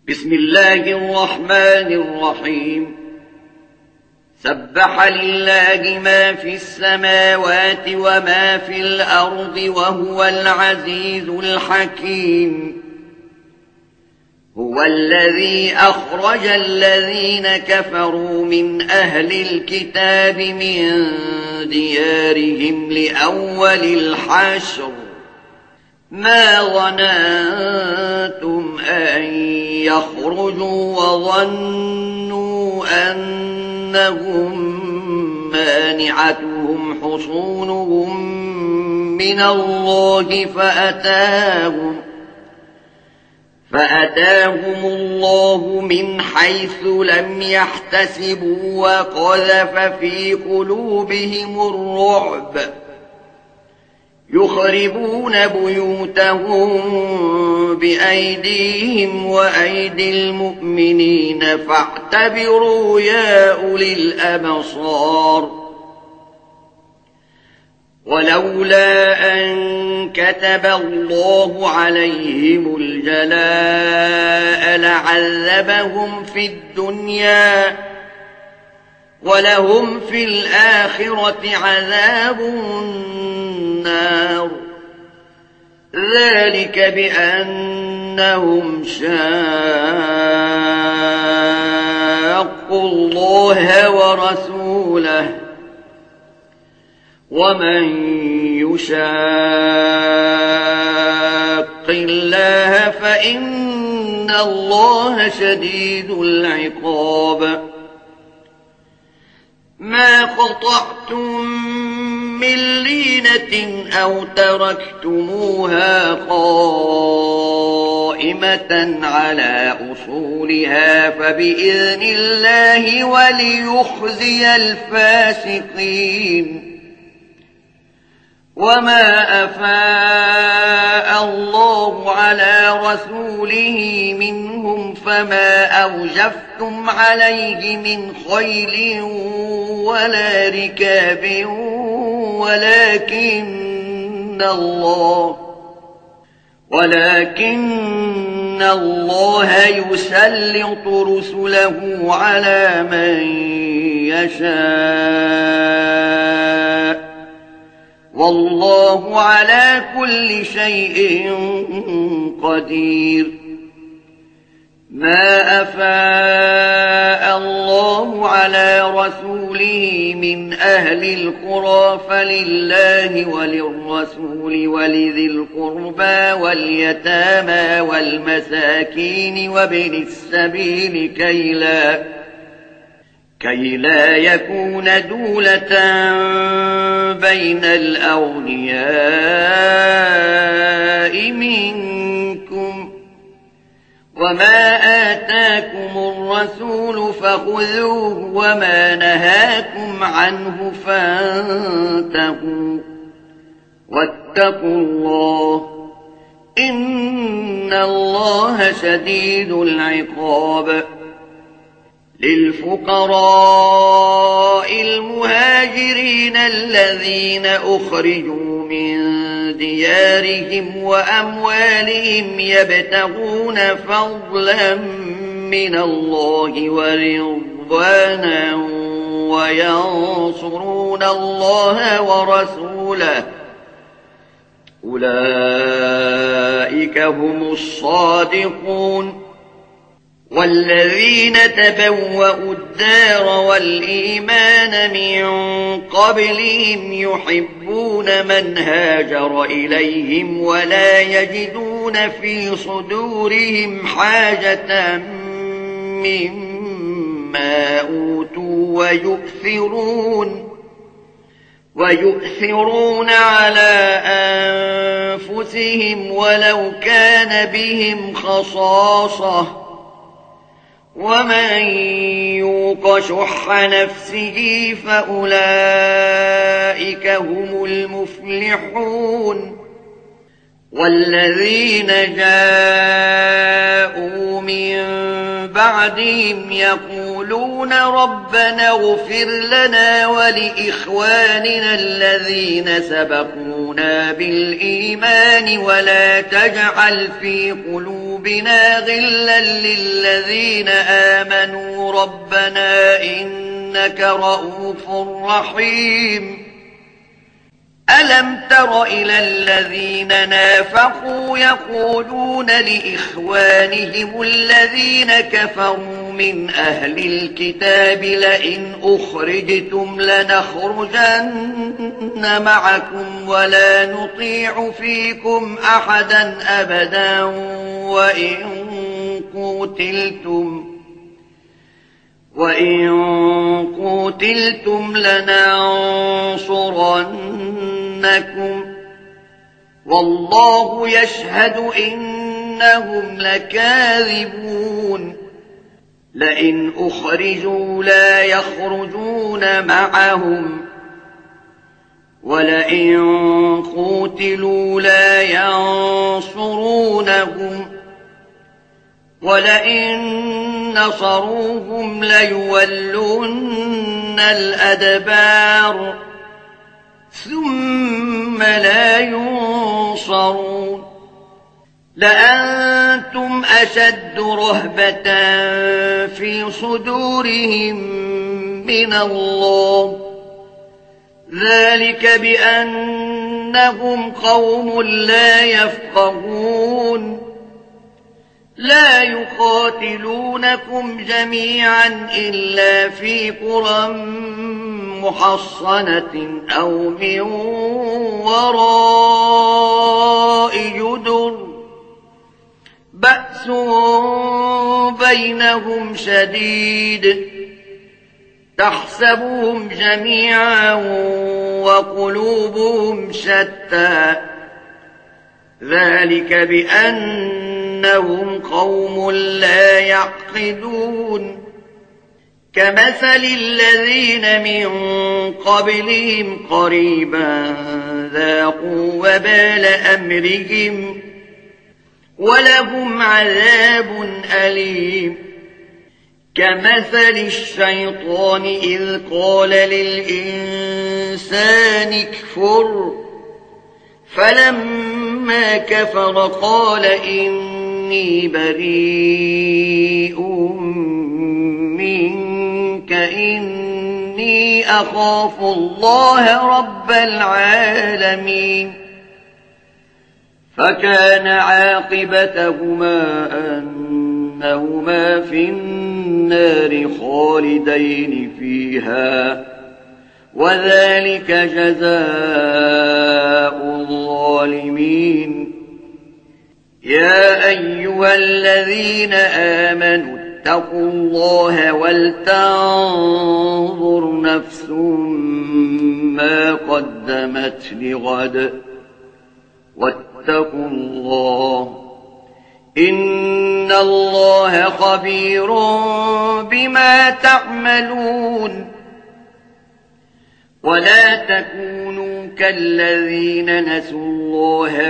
بسم الله الرحمن الرحيم سبح لله ما في السماوات وما في الأرض وهو العزيز الحكيم. هو الذي أخرج الذين كفروا من أهل الكتاب من ديارهم لأول الحشر ما ظننتم أن يخرجوا وظنوا أنهم مانعتهم حصونهم من الله فأتاهم الله من حيث لم يحتسبوا وقذف في قلوبهم الرعب يخربون بيوتهم بأيديهم وأيدي المؤمنين فاعتبروا يا أولي الأبصار. ولولا أن كتب الله عليهم الجلاء لعذبهم في الدنيا ولهم في الآخرة عذاب النار ذلك بأنهم شاقوا الله ورسوله ومن يشاق الله فإن الله شديد العقاب. ما قطعتم من لينة أو تركتموها قائمة على أصولها فبإذن الله وليخزي الفاسقين. وما أفاء الله على رسوله منهم فما أوجفتم عليه من خيل ولا ركاب ولكن الله يسلط رسله على من يشاء والله على كل شيء قدير. ما أفاء الله على رسوله من أهل القرى فلله وللرسول ولذي القربى واليتامى والمساكين وابن السبيل كي لا يكون دولة بين الأغنياء منكم. وما آتاكم الرسول فخذوه وما نهاكم عنه فانتهوا واتقوا الله إن الله شديد العقاب. للفقراء المهاجرين الذين أخرجوا من ديارهم وأموالهم يبتغون فضلا من الله ورضوانا وينصرون الله ورسوله أولئك هم الصادقون. والذين تبوأوا الدار والإيمان من قبلهم يحبون من هاجر إليهم ولا يجدون في صدورهم حاجة مما أوتوا ويؤثرون على أنفسهم ولو كان بهم خصاصة ومن يوق شح نفسه فأولئك هم المفلحون. والذين جاءوا من بعدهم يقولون ربنا اغفر لنا ولإخواننا الذين سبقونا بالإيمان ولا تجعل في قلوبنا غلا للذين آمنوا ربنا إنك رؤوف رحيم. ألم تر إلى الذين نافقوا يقولون لإخوانهم الذين كفروا من أهل الكتاب لئن أخرجتم لنخرجن معكم ولا نطيع فيكم أحدا أبدا وإن قوتلتم لننصرنكم والله يشهد إنهم لكاذبون. لئن أخرجوا لا يخرجون معهم ولئن قوتلوا لا ينصرونهم ولئن نصروهم ليولون الأدبار ثم لا ينصرون. لأنتم أشد رهبة في صدورهم من الله ذلك بأنهم قوم لا يفقهون. لا يقاتلونكم جميعا إلا في قرى محصنة أو من وراء جدر بأس بينهم شديد تحسبهم جميعا وقلوبهم شتى ذلك بأنهم قوم لا يعقلون. كمثل الذين من قبلهم قريبا ذاقوا وبال أمرهم ولهم عذاب أليم. كمثل الشيطان إذ قال للإنسان اكفر فلما كفر قال إني بريء منك إني أخاف الله رب العالمين. فكان عاقبتهما أنهما في النار خالدين فيها وذلك جزاء الظالمين. يا أيها الذين آمنوا اتقوا الله ولتنظر نفس ما قدمت لغد واتقوا الله إن الله خبير بما تعملون. ولا تكونوا كالذين نسوا الله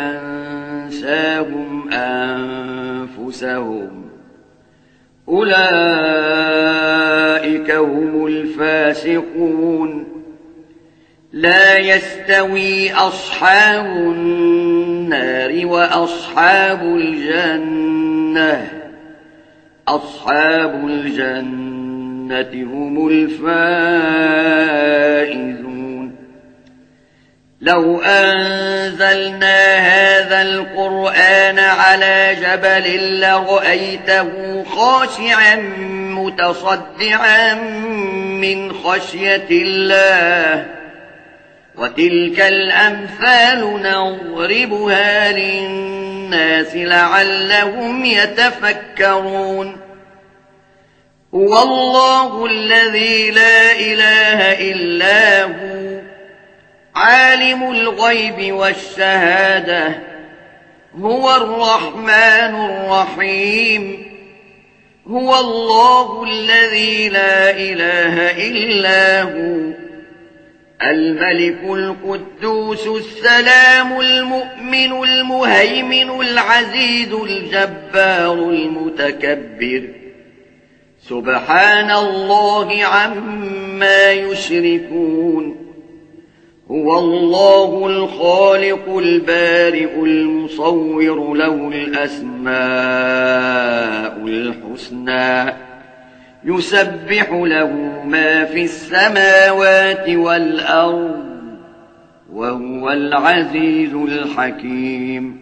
فأنساهم أنفسهم أولئك هم الفاسقون. لا يستوي أصحاب النار وأصحاب الجنة أصحاب الجنة هم الفائزون. لو أنزلنا هذا القرآن على جبل لرأيته خاشعا متصدعا من خشية الله وتلك الأمثال نضربها للناس لعلهم يتفكرون. هو الله الذي لا إله إلا هو عالم الغيب والشهادة هو الرحمن الرحيم. هو الله الذي لا إله إلا هو الملك القدوس السلام المؤمن المهيمن العزيز الجبار المتكبر سبحان الله عما يشركون هو الله الخالق البارئ المصور له الأسماء الحسنى يسبح له ما في السماوات والأرض وهو العزيز الحكيم